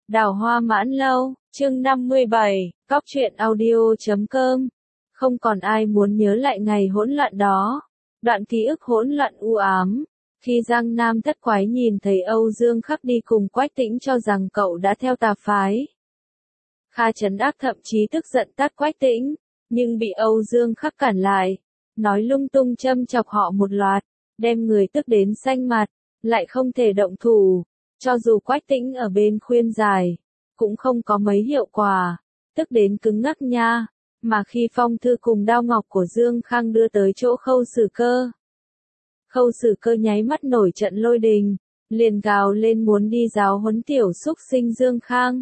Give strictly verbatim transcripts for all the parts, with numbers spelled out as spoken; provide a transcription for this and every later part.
Đào Hoa Mãn Lâu, chương năm mươi bảy, Góc truyện audio chấm com. Không còn ai muốn nhớ lại ngày hỗn loạn đó. Đoạn ký ức hỗn loạn u ám. Khi Giang Nam Thất Quái nhìn thấy Âu Dương Khắc đi cùng Quách Tĩnh cho rằng cậu đã theo tà phái. Kha Trấn Ác thậm chí tức giận tát Quách Tĩnh, nhưng bị Âu Dương Khắc cản lại, nói lung tung châm chọc họ một loạt, đem người tức đến xanh mặt, lại không thể động thủ. Cho dù Quách Tĩnh ở bên khuyên giải, cũng không có mấy hiệu quả, tức đến cứng ngắc nha. Mà khi phong thư cùng đao ngọc của Dương Khang đưa tới chỗ Khâu Sử Cơ, Khâu Sử Cơ nháy mắt nổi trận lôi đình, liền gào lên muốn đi giáo huấn tiểu xúc sinh Dương Khang.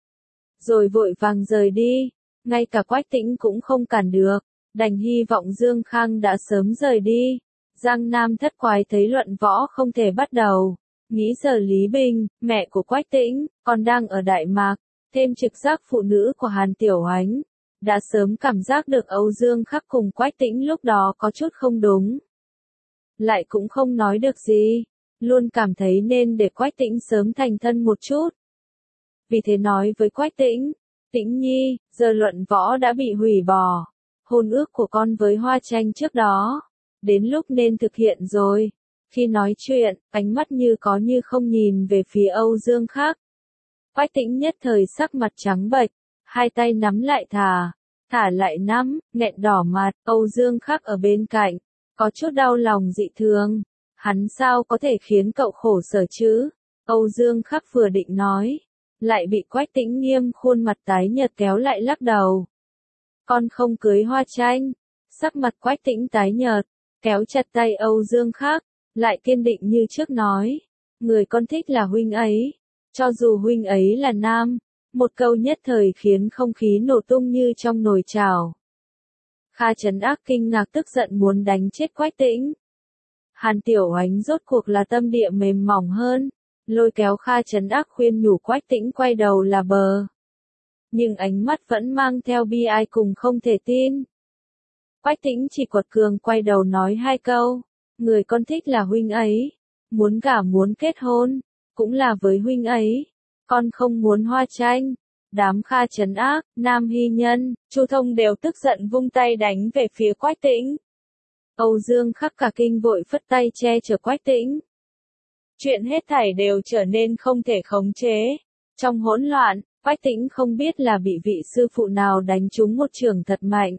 Rồi vội vàng rời đi, ngay cả Quách Tĩnh cũng không cản được, đành hy vọng Dương Khang đã sớm rời đi. Giang Nam Thất Quái thấy luận võ không thể bắt đầu, nghĩ giờ Lý Bình, mẹ của Quách Tĩnh, còn đang ở Đại Mạc, thêm trực giác phụ nữ của Hàn Tiểu Oánh, đã sớm cảm giác được Âu Dương Khắc cùng Quách Tĩnh lúc đó có chút không đúng. Lại cũng không nói được gì, luôn cảm thấy nên để Quách Tĩnh sớm thành thân một chút. Vì thế nói với Quách Tĩnh, Tĩnh Nhi, giờ luận võ đã bị hủy bỏ, hôn ước của con với Hoa Tranh trước đó, đến lúc nên thực hiện rồi. Khi nói chuyện, ánh mắt như có như không nhìn về phía Âu Dương Khắc. Quách Tĩnh nhất thời sắc mặt trắng bệch, hai tay nắm lại thả, thả lại nắm, nghẹn đỏ mặt. Âu Dương Khắc ở bên cạnh, có chút đau lòng dị thường, hắn sao có thể khiến cậu khổ sở chứ? Âu Dương Khắc vừa định nói, lại bị Quách Tĩnh nghiêm khuôn mặt tái nhợt kéo lại lắc đầu. Con không cưới Hoa Tranh. Sắc mặt Quách Tĩnh tái nhợt, kéo chặt tay Âu Dương Khắc, lại kiên định như trước nói, người con thích là huynh ấy, cho dù huynh ấy là nam. Một câu nhất thời khiến không khí nổ tung như trong nồi chảo. Kha Trấn Ác kinh ngạc tức giận muốn đánh chết Quách Tĩnh. Hàn Tiểu Oánh rốt cuộc là tâm địa mềm mỏng hơn, lôi kéo Kha Trấn Ác khuyên nhủ Quách Tĩnh quay đầu là bờ. Nhưng ánh mắt vẫn mang theo bi ai cùng không thể tin. Quách Tĩnh chỉ quật cường quay đầu nói hai câu, người con thích là huynh ấy, muốn gả muốn kết hôn, cũng là với huynh ấy, con không muốn Hoa Tranh. Đám Kha Trấn Ác, Nam Hy Nhân, Chu Thông đều tức giận vung tay đánh về phía Quách Tĩnh. Âu Dương Khắc cả kinh vội phất tay che chở Quách Tĩnh. Chuyện hết thảy đều trở nên không thể khống chế. Trong hỗn loạn, Quách Tĩnh không biết là bị vị sư phụ nào đánh trúng một chưởng thật mạnh.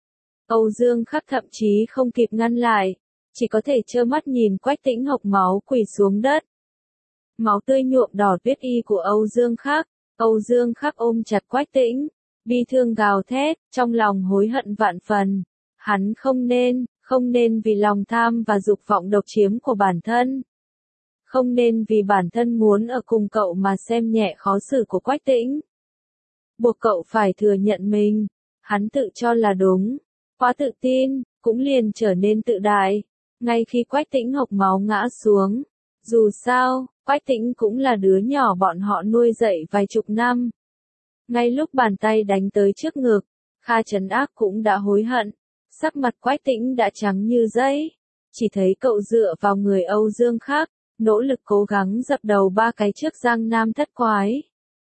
Âu Dương Khắc thậm chí không kịp ngăn lại, chỉ có thể trơ mắt nhìn Quách Tĩnh hộc máu quỳ xuống đất. Máu tươi nhuộm đỏ tuyết y của Âu Dương Khắc. Âu Dương Khắc ôm chặt Quách Tĩnh, bi thương gào thét, trong lòng hối hận vạn phần. Hắn không nên, không nên vì lòng tham và dục vọng độc chiếm của bản thân. Không nên vì bản thân muốn ở cùng cậu mà xem nhẹ khó xử của Quách Tĩnh. Buộc cậu phải thừa nhận mình, hắn tự cho là đúng, quá tự tin, cũng liền trở nên tự đại. Ngay khi Quách Tĩnh hộc máu ngã xuống, dù sao, Quách Tĩnh cũng là đứa nhỏ bọn họ nuôi dạy vài chục năm. Ngay lúc bàn tay đánh tới trước ngực, Kha Trấn Ác cũng đã hối hận, sắc mặt Quách Tĩnh đã trắng như giấy, chỉ thấy cậu dựa vào người Âu Dương Khắc, nỗ lực cố gắng dập đầu ba cái trước Giang Nam Thất Quái.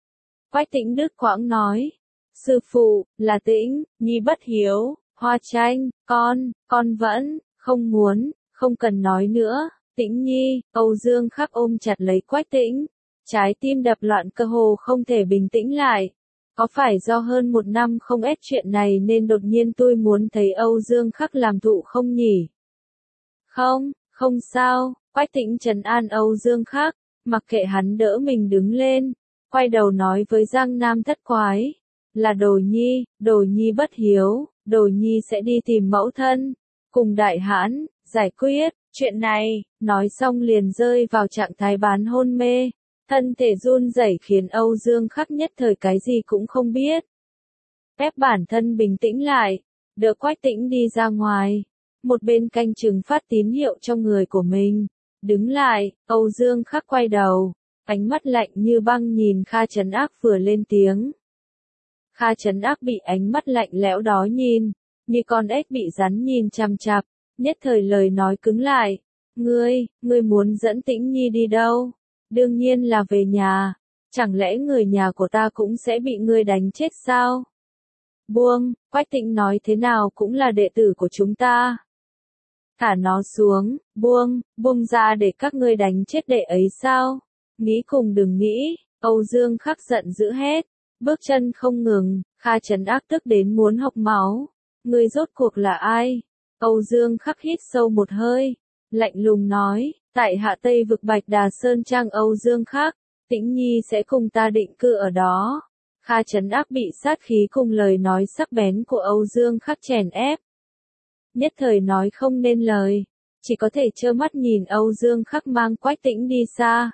Quách Tĩnh đứt quãng nói, sư phụ, là Tĩnh, Nhi bất hiếu, Hoa Tranh, con, con vẫn, không muốn, không cần nói nữa. Tĩnh Nhi, Âu Dương Khắc ôm chặt lấy Quách Tĩnh, trái tim đập loạn cơ hồ không thể bình tĩnh lại. Có phải do hơn một năm không ép chuyện này nên đột nhiên tôi muốn thấy Âu Dương Khắc làm thụ không nhỉ? Không, không sao. Quách Tĩnh trấn an Âu Dương Khắc, mặc kệ hắn đỡ mình đứng lên, quay đầu nói với Giang Nam Thất Quái, là Đồ Nhi, Đồ Nhi bất hiếu, Đồ Nhi sẽ đi tìm mẫu thân, cùng Đại Hãn, giải quyết chuyện này. Nói xong liền rơi vào trạng thái bán hôn mê, thân thể run rẩy khiến Âu Dương Khắc nhất thời cái gì cũng không biết. Ép bản thân bình tĩnh lại, đỡ Quách Tĩnh đi ra ngoài, một bên canh chừng phát tín hiệu cho người của mình. Đứng lại, Âu Dương Khắc quay đầu, ánh mắt lạnh như băng nhìn Kha Trấn Ác vừa lên tiếng. Kha Trấn Ác bị ánh mắt lạnh lẽo đó nhìn, như con ếch bị rắn nhìn chằm chằm, nhất thời lời nói cứng lại. Ngươi, ngươi muốn dẫn Tĩnh Nhi đi đâu? Đương nhiên là về nhà. Chẳng lẽ người nhà của ta cũng sẽ bị ngươi đánh chết sao? Buông, Quách Tĩnh nói thế nào cũng là đệ tử của chúng ta. Thả nó xuống, buông, buông ra để các ngươi đánh chết đệ ấy sao? Nghĩ cùng đừng nghĩ, Âu Dương Khắc giận dữ hét, bước chân không ngừng, Kha Trấn Ác tức đến muốn hộc máu. Ngươi rốt cuộc là ai? Âu Dương Khắc hít sâu một hơi, lạnh lùng nói, tại hạ Tây vực Bạch Đà Sơn Trang Âu Dương Khắc, Tĩnh Nhi sẽ cùng ta định cư ở đó. Kha Trấn Ác bị sát khí cùng lời nói sắc bén của Âu Dương Khắc chèn ép. Nhất thời nói không nên lời, chỉ có thể trơ mắt nhìn Âu Dương Khắc mang Quách Tĩnh đi xa.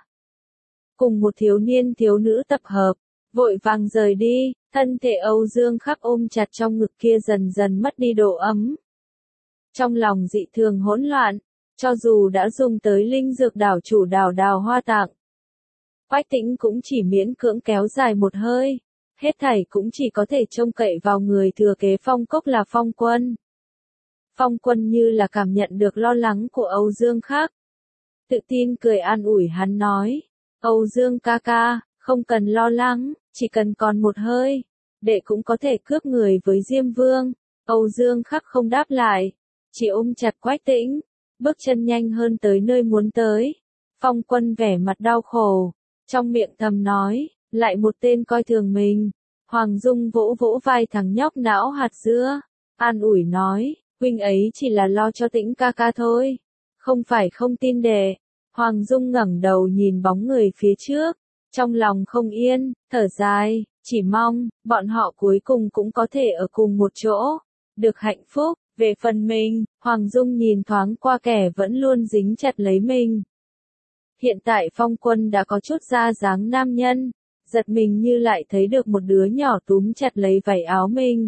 Cùng một thiếu niên thiếu nữ tập hợp, vội vàng rời đi, thân thể Âu Dương Khắc ôm chặt trong ngực kia dần dần mất đi độ ấm. Trong lòng dị thường hỗn loạn, cho dù đã dùng tới linh dược đảo chủ đào đào hoa tạng. Quách Tĩnh cũng chỉ miễn cưỡng kéo dài một hơi, hết thảy cũng chỉ có thể trông cậy vào người thừa kế Phong Cốc là Phong Quân. Phong Quân như là cảm nhận được lo lắng của Âu Dương Khắc. Tự tin cười an ủi hắn nói, Âu Dương ca ca, không cần lo lắng, chỉ cần còn một hơi, đệ cũng có thể cướp người với Diêm Vương. Âu Dương Khắc không đáp lại, chỉ ôm chặt Quách Tĩnh, bước chân nhanh hơn tới nơi muốn tới. Phong Quân vẻ mặt đau khổ, trong miệng thầm nói, lại một tên coi thường mình. Hoàng Dung vỗ vỗ vai thằng nhóc não hạt dưa, an ủi nói, huynh ấy chỉ là lo cho Tĩnh ca ca thôi, không phải không tin đệ. Hoàng Dung ngẩng đầu nhìn bóng người phía trước, trong lòng không yên, thở dài, chỉ mong, bọn họ cuối cùng cũng có thể ở cùng một chỗ, được hạnh phúc. Về phần mình, Hoàng Dung nhìn thoáng qua kẻ vẫn luôn dính chặt lấy mình. Hiện tại Phong Quân đã có chút da dáng nam nhân, giật mình như lại thấy được một đứa nhỏ túm chặt lấy vảy áo mình.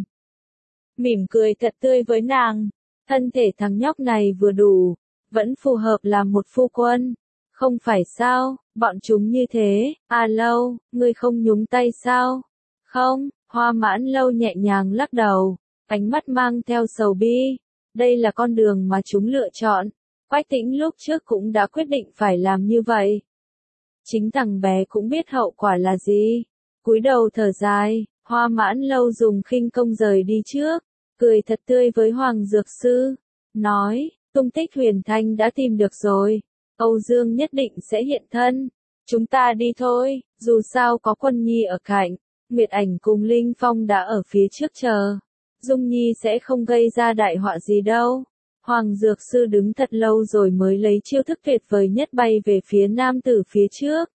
Mỉm cười thật tươi với nàng, thân thể thằng nhóc này vừa đủ, vẫn phù hợp làm một phu quân. Không phải sao, bọn chúng như thế, à Lâu, ngươi không nhúng tay sao? Không, Hoa Mãn Lâu nhẹ nhàng lắc đầu, ánh mắt mang theo sầu bi. Đây là con đường mà chúng lựa chọn. Quách Tĩnh lúc trước cũng đã quyết định phải làm như vậy. Chính thằng bé cũng biết hậu quả là gì. Cúi đầu thở dài, Hoa Mãn Lâu dùng khinh công rời đi trước, cười thật tươi với Hoàng Dược Sư, nói, tung tích Huyền Thanh đã tìm được rồi, Âu Dương nhất định sẽ hiện thân. Chúng ta đi thôi, dù sao có Quân Nhi ở cạnh, Nguyệt Ảnh cùng Linh Phong đã ở phía trước chờ. Dung Nhi sẽ không gây ra đại họa gì đâu. Hoàng Dược Sư đứng thật lâu rồi mới lấy chiêu thức tuyệt vời nhất bay về phía nam tử phía trước.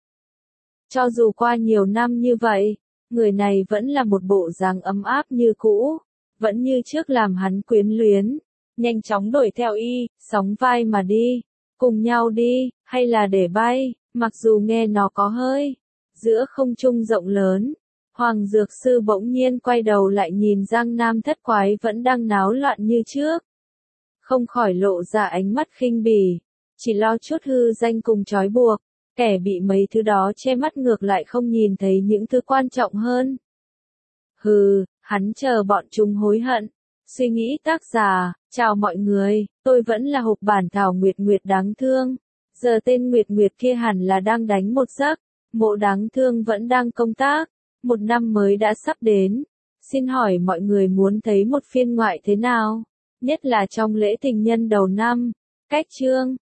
Cho dù qua nhiều năm như vậy, người này vẫn là một bộ dáng ấm áp như cũ, vẫn như trước làm hắn quyến luyến. Nhanh chóng đuổi theo y, sóng vai mà đi, cùng nhau đi, hay là để bay, mặc dù nghe nó có hơi, giữa không trung rộng lớn. Hoàng Dược Sư bỗng nhiên quay đầu lại nhìn Giang Nam thất quái vẫn đang náo loạn như trước. Không khỏi lộ ra ánh mắt khinh bỉ, chỉ lo chút hư danh cùng trói buộc, kẻ bị mấy thứ đó che mắt ngược lại không nhìn thấy những thứ quan trọng hơn. Hừ, hắn chờ bọn chúng hối hận. Suy nghĩ tác giả, chào mọi người, tôi vẫn là hộp bản thảo Nguyệt Nguyệt đáng thương. Giờ tên Nguyệt Nguyệt kia hẳn là đang đánh một giấc, Mộ đáng thương vẫn đang công tác. Một năm mới đã sắp đến. Xin hỏi mọi người muốn thấy một phiên ngoại thế nào? Nhất là trong lễ tình nhân đầu năm. Cách chương